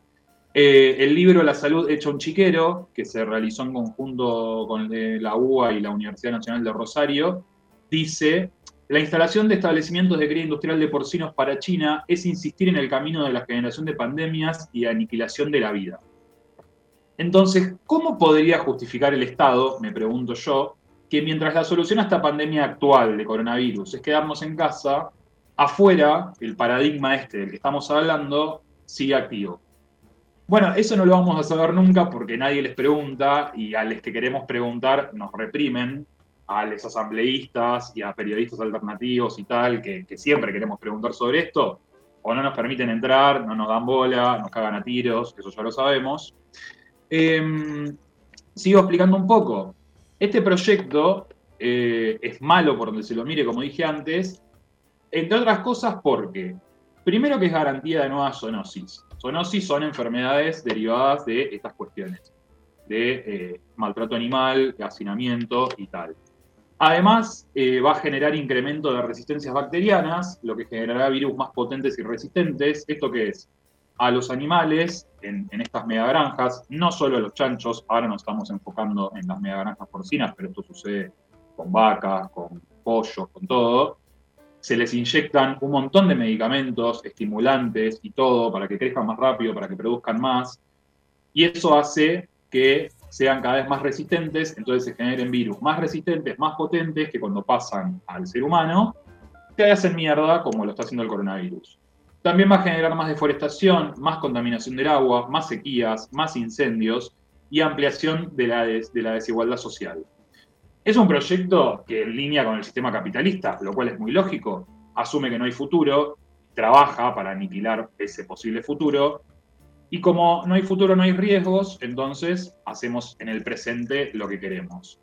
El libro La salud hecha un chiquero, que se realizó en conjunto con la UBA y la Universidad Nacional de Rosario, dice: la instalación de establecimientos de cría industrial de porcinos para China es insistir en el camino de la generación de pandemias y de aniquilación de la vida. Entonces, ¿cómo podría justificar el Estado, me pregunto yo, que mientras la solución a esta pandemia actual de coronavirus es quedarnos en casa, afuera el paradigma del que estamos hablando sigue activo? Bueno, eso no lo vamos a saber nunca porque nadie les pregunta y a los que queremos preguntar nos reprimen, a los asambleístas y a periodistas alternativos y tal, que siempre queremos preguntar sobre esto, o no nos permiten entrar, no nos dan bola, nos cagan a tiros, eso ya lo sabemos. Sigo explicando un poco. Este proyecto es malo por donde se lo mire, como dije antes, entre otras cosas porque, primero, que es garantía de nueva zoonosis. Zoonosis son enfermedades derivadas de estas cuestiones, de maltrato animal, de hacinamiento y tal. Además, va a generar incremento de resistencias bacterianas, lo que generará virus más potentes y resistentes. ¿Esto qué es? A los animales, en estas megagranjas, no solo a los chanchos, ahora nos estamos enfocando en las megagranjas porcinas, pero esto sucede con vacas, con pollos, con todo. Se les inyectan un montón de medicamentos, estimulantes y todo, para que crezcan más rápido, para que produzcan más. Y eso hace que sean cada vez más resistentes, entonces se generen virus más resistentes, más potentes, que cuando pasan al ser humano, se hacen mierda, como lo está haciendo el coronavirus. También va a generar más deforestación, más contaminación del agua, más sequías, más incendios y ampliación de la desigualdad social. Es un proyecto que, en línea con el sistema capitalista, lo cual es muy lógico, asume que no hay futuro, trabaja para aniquilar ese posible futuro. Y como no hay futuro, no hay riesgos, entonces hacemos en el presente lo que queremos.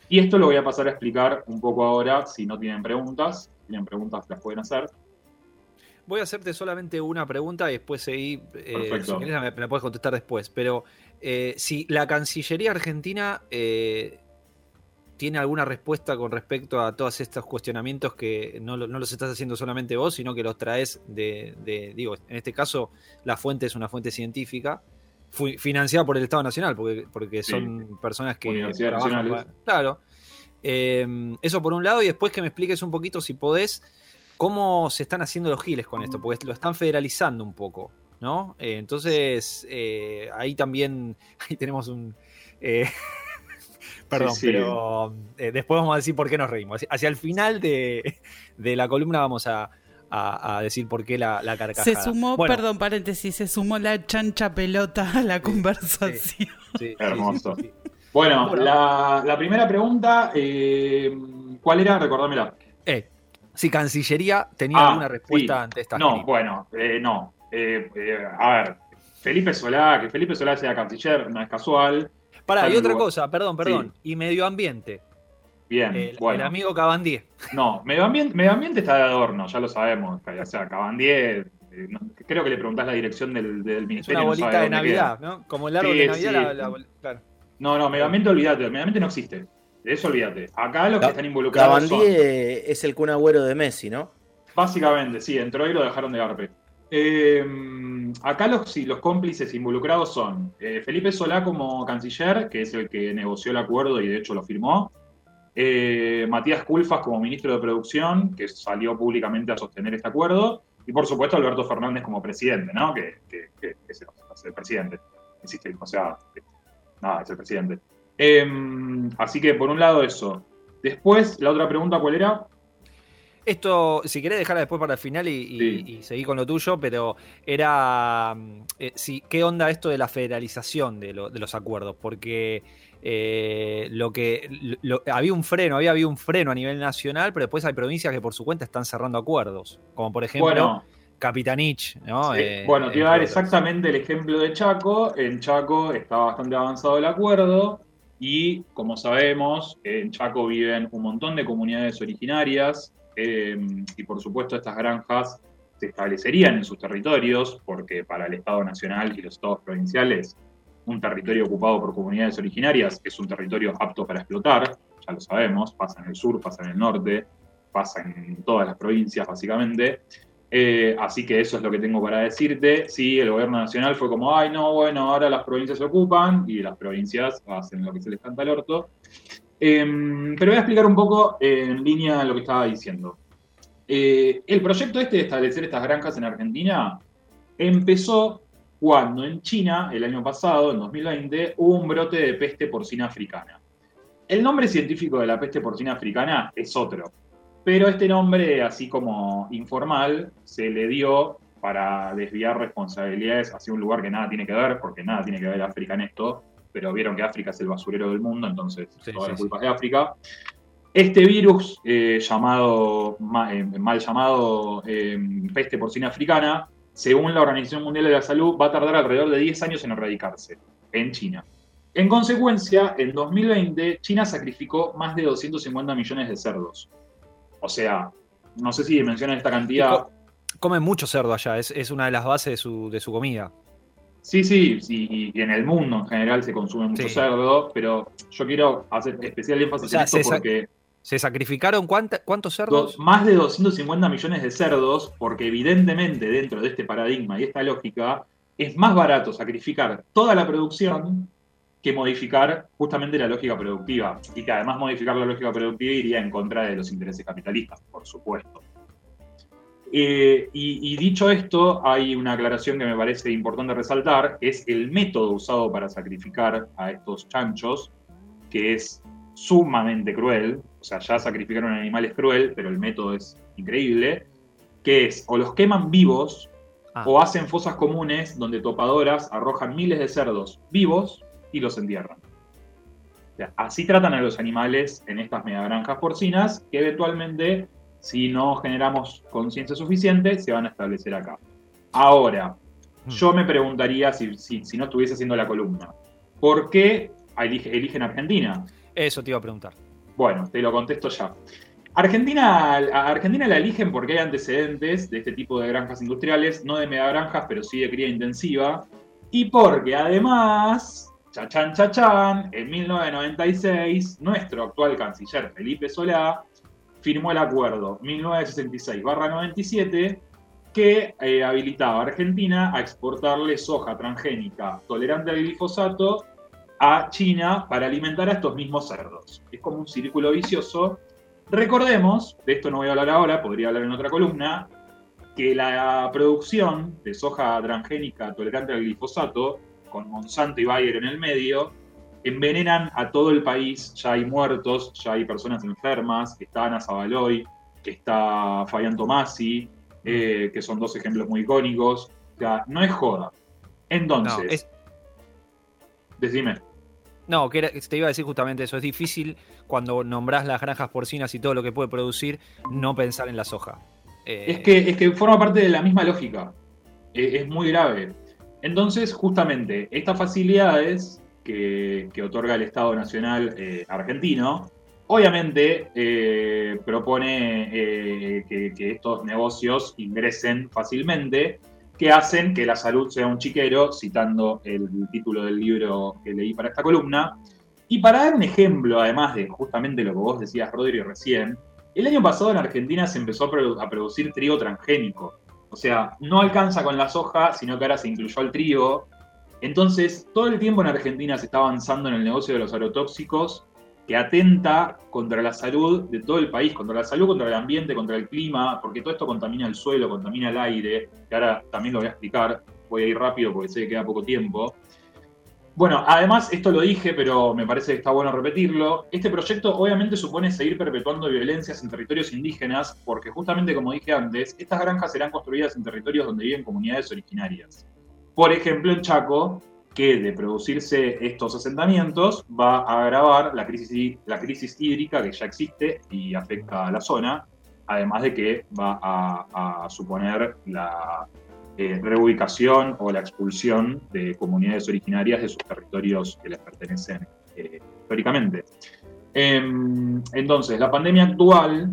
Y esto lo voy a pasar a explicar un poco ahora, si no tienen preguntas. Si tienen preguntas, las pueden hacer. Voy a hacerte solamente una pregunta y después seguí. Si querés, me la puedes contestar después. Pero si la Cancillería Argentina tiene alguna respuesta con respecto a todos estos cuestionamientos que no los estás haciendo solamente vos, sino que los traes digo, en este caso, la fuente es una fuente científica, financiada por el Estado Nacional, porque son personas que trabajan. Claro. Eso por un lado, y después que me expliques un poquito, si podés, cómo se están haciendo los giles con esto, porque lo están federalizando un poco, ¿no? Entonces, ahí también tenemos un... Perdón, sí. Pero después vamos a decir por qué nos reímos. Hacia el final de la columna vamos a decir por qué la carcajada. Se sumó, perdón, paréntesis, se sumó la chancha pelota a la conversación. Sí, hermoso. Sí. Bueno, la primera pregunta, ¿cuál era? Recordámela. Si Cancillería tenía alguna respuesta ante esta no. A ver, Felipe Solá, que Felipe Solá sea canciller no es casual. Pará, y otra cosa, perdón. Sí. Y medio ambiente. Bien, el amigo Cabandier. No, medio ambiente está de adorno, ya lo sabemos. O sea, Cabandier, creo que le preguntás la dirección del ministerio. Es una bolita de Navidad, ¿no? Como el árbol de Navidad. Sí. Claro. No, medio ambiente, olvídate. Medio ambiente no existe. De eso olvídate. Acá los que están involucrados Cabandier es el Kun Agüero de Messi, ¿no? Básicamente, sí. Entró y lo dejaron de garpe. Acá los cómplices involucrados son Felipe Solá como canciller, que es el que negoció el acuerdo y de hecho lo firmó. Matías Culfas como ministro de Producción, que salió públicamente a sostener este acuerdo. Y por supuesto Alberto Fernández como presidente, ¿no? Que es el presidente. Existe, o sea, nada, es el presidente. Así que por un lado eso. Después, la otra pregunta, ¿cuál era? Esto, si querés dejarla después para el final y seguir con lo tuyo, pero era ¿qué onda esto de la federalización de los acuerdos? Porque había un freno a nivel nacional, pero después hay provincias que por su cuenta están cerrando acuerdos, como por ejemplo Capitanich, ¿no? Sí. Te iba a dar exactamente el ejemplo de Chaco. En Chaco está bastante avanzado el acuerdo y, como sabemos, en Chaco viven un montón de comunidades originarias. Y por supuesto estas granjas se establecerían en sus territorios, porque para el Estado Nacional y los estados provinciales, un territorio ocupado por comunidades originarias es un territorio apto para explotar, ya lo sabemos, pasa en el sur, pasa en el norte, pasa en todas las provincias básicamente. Así que eso es lo que tengo para decirte. Sí, el gobierno nacional fue como, ahora las provincias se ocupan y las provincias hacen lo que se les canta al orto. Pero voy a explicar un poco en línea lo que estaba diciendo. El proyecto de establecer estas granjas en Argentina empezó cuando en China, el año pasado, en 2020, hubo un brote de peste porcina africana. El nombre científico de la peste porcina africana es otro, pero este nombre, así como informal, se le dio para desviar responsabilidades hacia un lugar que nada tiene que ver, porque nada tiene que ver África en esto, pero vieron que África es el basurero del mundo, entonces toda la culpa es de África. Este virus, mal llamado peste porcina africana, según la Organización Mundial de la Salud, va a tardar alrededor de 10 años en erradicarse en China. En consecuencia, en 2020, China sacrificó más de 250 millones de cerdos. O sea, no sé si dimensionan esta cantidad. Comen mucho cerdo allá, es una de las bases de su comida. Sí, y en el mundo en general se consume mucho cerdo, pero yo quiero hacer especial énfasis en esto porque... ¿Se sacrificaron cuántos cerdos? Más de 250 millones de cerdos, porque evidentemente dentro de este paradigma y esta lógica, es más barato sacrificar toda la producción que modificar justamente la lógica productiva. Y que además modificar la lógica productiva iría en contra de los intereses capitalistas, por supuesto. Y dicho esto, hay una aclaración que me parece importante resaltar, es el método usado para sacrificar a estos chanchos, que es sumamente cruel. O sea, ya sacrificar a un animal es cruel, pero el método es increíble, que es o los queman vivos o hacen fosas comunes donde topadoras arrojan miles de cerdos vivos y los entierran. O sea, así tratan a los animales en estas megagranjas porcinas, que eventualmente, si no generamos conciencia suficiente, se van a establecer acá. Ahora, yo me preguntaría, si no estuviese haciendo la columna, ¿por qué eligen Argentina? Eso te iba a preguntar. Bueno, te lo contesto ya. A Argentina la eligen porque hay antecedentes de este tipo de granjas industriales, no de megagranjas, pero sí de cría intensiva, y porque además, chachán, en 1996, nuestro actual canciller Felipe Solá firmó el acuerdo 1966/97 que habilitaba a Argentina a exportarle soja transgénica tolerante al glifosato a China para alimentar a estos mismos cerdos. Es como un círculo vicioso. Recordemos, de esto no voy a hablar ahora, podría hablar en otra columna, que la producción de soja transgénica tolerante al glifosato, con Monsanto y Bayer en el medio, envenenan a todo el país. Ya hay muertos, ya hay personas enfermas. Está Ana Zabaloy, está Fabián Tomasi, que son dos ejemplos muy icónicos. O sea, no es joda. Entonces, decime. No, te iba a decir justamente eso. Es difícil cuando nombrás las granjas porcinas y todo lo que puede producir, no pensar en la soja. Es que forma parte de la misma lógica. Es muy grave. Entonces, justamente, estas facilidades que otorga el Estado Nacional argentino, obviamente propone que estos negocios ingresen fácilmente, que hacen que la salud sea un chiquero, citando el título del libro que leí para esta columna. Y para dar un ejemplo, además de justamente lo que vos decías, Rodri, recién, el año pasado en Argentina se empezó a producir trigo transgénico. O sea, no alcanza con la soja, sino que ahora se incluyó al trigo. Entonces, todo el tiempo en Argentina se está avanzando en el negocio de los agrotóxicos, que atenta contra la salud de todo el país, contra la salud, contra el ambiente, contra el clima, porque todo esto contamina el suelo, contamina el aire, que ahora también lo voy a explicar. Voy a ir rápido porque sé que queda poco tiempo. Bueno, además, esto lo dije, pero me parece que está bueno repetirlo. Este proyecto obviamente supone seguir perpetuando violencias en territorios indígenas, porque justamente, como dije antes, estas granjas serán construidas en territorios donde viven comunidades originarias. Por ejemplo, en Chaco, que de producirse estos asentamientos va a agravar la crisis hídrica que ya existe y afecta a la zona, además de que va a suponer la reubicación o la expulsión de comunidades originarias de sus territorios que les pertenecen históricamente. Entonces, la pandemia actual,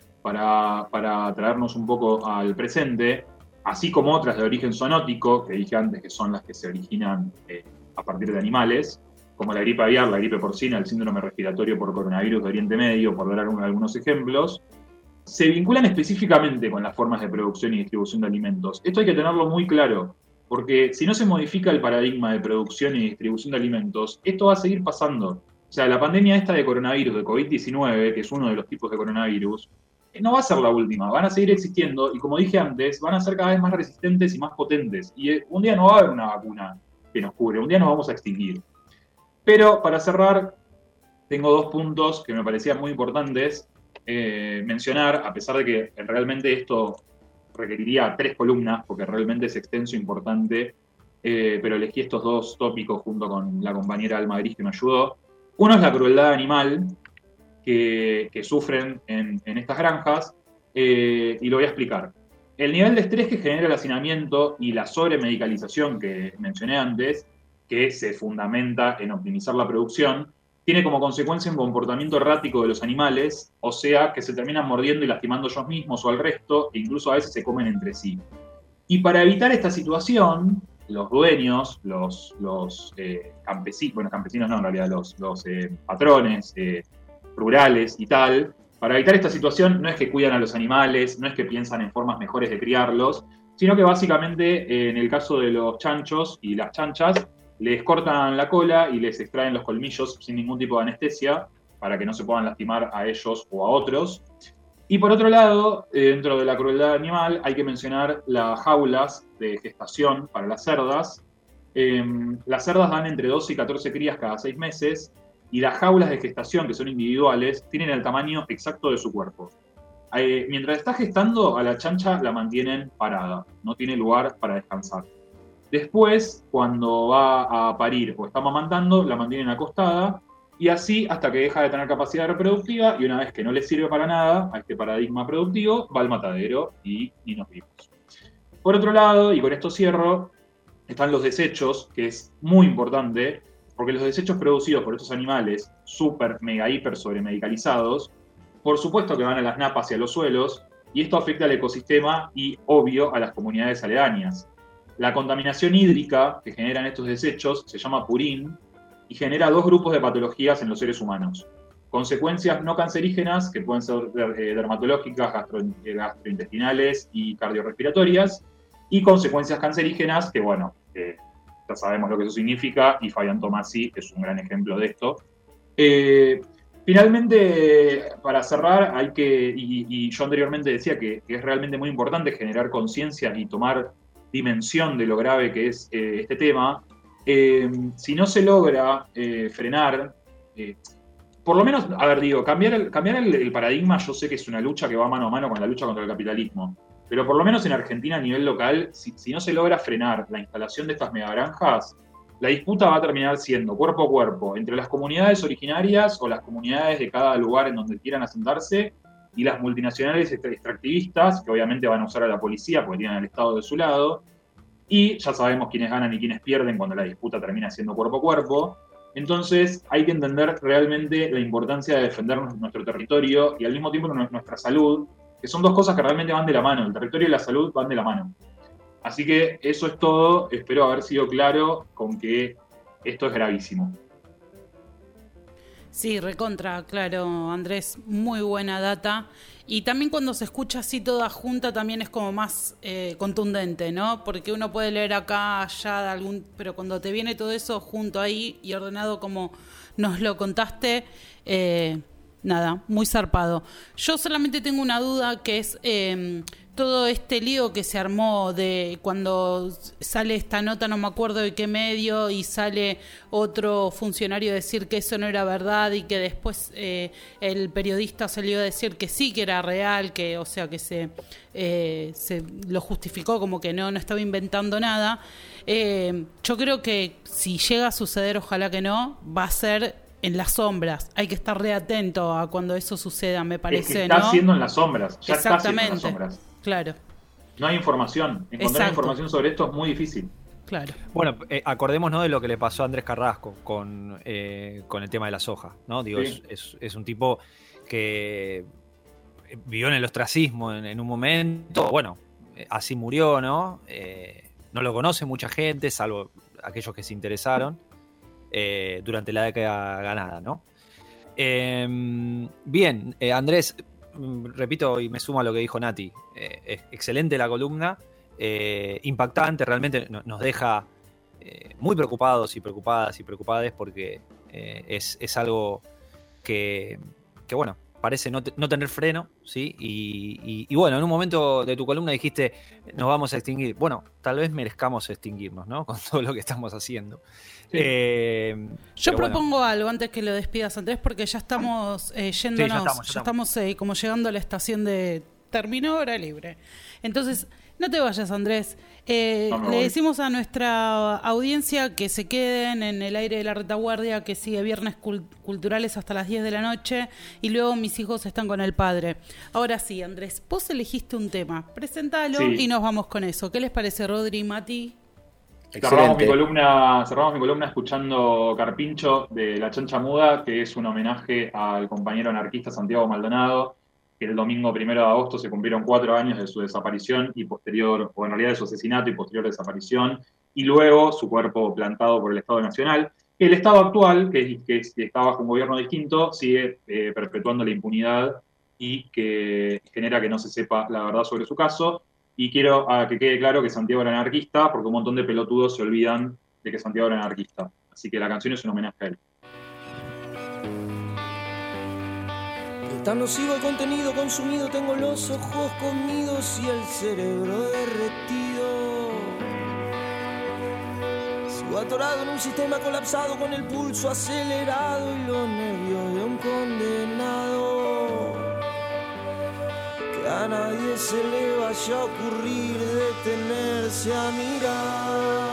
para traernos un poco al presente, así como otras de origen zoonótico, que dije antes que son las que se originan a partir de animales, como la gripe aviar, la gripe porcina, el síndrome respiratorio por coronavirus de Oriente Medio, por dar algunos ejemplos, se vinculan específicamente con las formas de producción y distribución de alimentos. Esto hay que tenerlo muy claro, porque si no se modifica el paradigma de producción y distribución de alimentos, esto va a seguir pasando. O sea, la pandemia esta de coronavirus, de COVID-19, que es uno de los tipos de coronavirus, no va a ser la última, van a seguir existiendo y, como dije antes, van a ser cada vez más resistentes y más potentes. Y un día no va a haber una vacuna que nos cure, un día nos vamos a extinguir. Pero para cerrar, tengo dos puntos que me parecían muy importantes mencionar, a pesar de que realmente esto requeriría 3 columnas, porque realmente es extenso e importante, pero elegí estos dos tópicos junto con la compañera Alma Gris que me ayudó. Uno es la crueldad animal que sufren en estas granjas, y lo voy a explicar. El nivel de estrés que genera el hacinamiento y la sobremedicalización que mencioné antes, que se fundamenta en optimizar la producción, tiene como consecuencia un comportamiento errático de los animales, o sea, que se terminan mordiendo y lastimando ellos mismos o al resto, e incluso a veces se comen entre sí. Y para evitar esta situación, los dueños, los campesinos, bueno, campesinos no, en realidad, los patrones rurales y tal, para evitar esta situación no es que cuidan a los animales, no es que piensan en formas mejores de criarlos, sino que básicamente en el caso de los chanchos y las chanchas, les cortan la cola y les extraen los colmillos sin ningún tipo de anestesia para que no se puedan lastimar a ellos o a otros. Y por otro lado, dentro de la crueldad animal hay que mencionar las jaulas de gestación para las cerdas. Las cerdas dan entre 12 y 14 crías cada 6 meses, y las jaulas de gestación, que son individuales, tienen el tamaño exacto de su cuerpo. Mientras está gestando, a la chancha la mantienen parada, no tiene lugar para descansar. Después, cuando va a parir o está amamantando, la mantienen acostada, y así hasta que deja de tener capacidad reproductiva, y una vez que no le sirve para nada a este paradigma productivo, va al matadero y nos vimos. Por otro lado, y con esto cierro, están los desechos, que es muy importante, porque los desechos producidos por estos animales súper, mega, hiper sobremedicalizados, por supuesto que van a las napas y a los suelos, y esto afecta al ecosistema y, obvio, a las comunidades aledañas. La contaminación hídrica que generan estos desechos se llama purín y genera 2 grupos de patologías en los seres humanos. Consecuencias no cancerígenas, que pueden ser dermatológicas, gastrointestinales y cardiorrespiratorias, y consecuencias cancerígenas, que bueno, ya sabemos lo que eso significa, y Fabián Tomasi es un gran ejemplo de esto. Finalmente, para cerrar, hay que, y yo anteriormente decía que es realmente muy importante generar conciencia y tomar dimensión de lo grave que es este tema. Si no se logra frenar, por lo menos, a ver, digo, cambiar el paradigma, yo sé que es una lucha que va mano a mano con la lucha contra el capitalismo, pero por lo menos en Argentina a nivel local, si no se logra frenar la instalación de estas megagranjas, la disputa va a terminar siendo cuerpo a cuerpo entre las comunidades originarias o las comunidades de cada lugar en donde quieran asentarse y las multinacionales extractivistas, que obviamente van a usar a la policía porque tienen al Estado de su lado, y ya sabemos quiénes ganan y quiénes pierden cuando la disputa termina siendo cuerpo a cuerpo. Entonces hay que entender realmente la importancia de defender nuestro territorio y al mismo tiempo nuestra salud, que son 2 cosas que realmente van de la mano. El territorio y la salud van de la mano. Así que eso es todo. Espero haber sido claro con que esto es gravísimo. Sí, recontra, claro, Andrés, muy buena data. Y también cuando se escucha así toda junta también es como más contundente, ¿no? Porque uno puede leer acá, allá, pero cuando te viene todo eso junto ahí y ordenado como nos lo contaste, nada, muy zarpado. Yo solamente tengo una duda que es todo este lío que se armó de cuando sale esta nota, no me acuerdo de qué medio, y sale otro funcionario a decir que eso no era verdad y que después el periodista salió a decir que sí, que era real, que o sea que se lo justificó como que no estaba inventando nada. Yo creo que si llega a suceder, ojalá que no, va a ser en las sombras. Hay que estar re atento a cuando eso suceda, me parece, es que está haciendo en las sombras, ya exactamente, está haciendo en las sombras. Claro. No hay información. Encontrar información sobre esto es muy difícil. Claro. Bueno, acordémonos de lo que le pasó a Andrés Carrasco con el tema de la soja, ¿no? Digo, sí. es un tipo que vivió en el ostracismo en un momento, bueno, así murió, ¿no? No lo conoce mucha gente, salvo aquellos que se interesaron durante la década ganada, ¿no? Bien, Andrés, repito y me sumo a lo que dijo Nati, excelente la columna, impactante, realmente nos deja muy preocupados y preocupadas y preocupadas porque es algo que bueno, parece no tener freno, ¿sí? Y bueno, en un momento de tu columna dijiste, nos vamos a extinguir. Bueno, tal vez merezcamos extinguirnos, ¿no? Con todo lo que estamos haciendo. Sí. Yo propongo algo antes que lo despidas, Andrés, porque ya estamos yéndonos, ya estamos como llegando a la estación de terminó hora libre. Entonces, no te vayas, Andrés. Le decimos a nuestra audiencia que se queden en el aire de la retaguardia, que sigue Viernes Culturales hasta las 10 de la noche, y luego Mis hijos están con el padre. Ahora sí, Andrés, vos elegiste un tema, presentalo y nos vamos con eso. ¿Qué les parece, Rodri y Mati? Cerramos mi columna escuchando Carpincho de La Chancha Muda, que es un homenaje al compañero anarquista Santiago Maldonado, que el domingo 1 de agosto se cumplieron 4 años de su desaparición y posterior, o en realidad de su asesinato y posterior desaparición, y luego su cuerpo plantado por el Estado Nacional. El Estado actual, que está bajo un gobierno distinto, sigue perpetuando la impunidad y que genera que no se sepa la verdad sobre su caso. Y quiero que quede claro que Santiago era anarquista, porque un montón de pelotudos se olvidan de que Santiago era anarquista. Así que la canción es un homenaje a él. Tan nocivo el contenido consumido, tengo los ojos comidos y el cerebro derretido. Sigo atorado en un sistema colapsado con el pulso acelerado y los nervios de un condenado. Que a nadie se le vaya a ocurrir detenerse a mirar.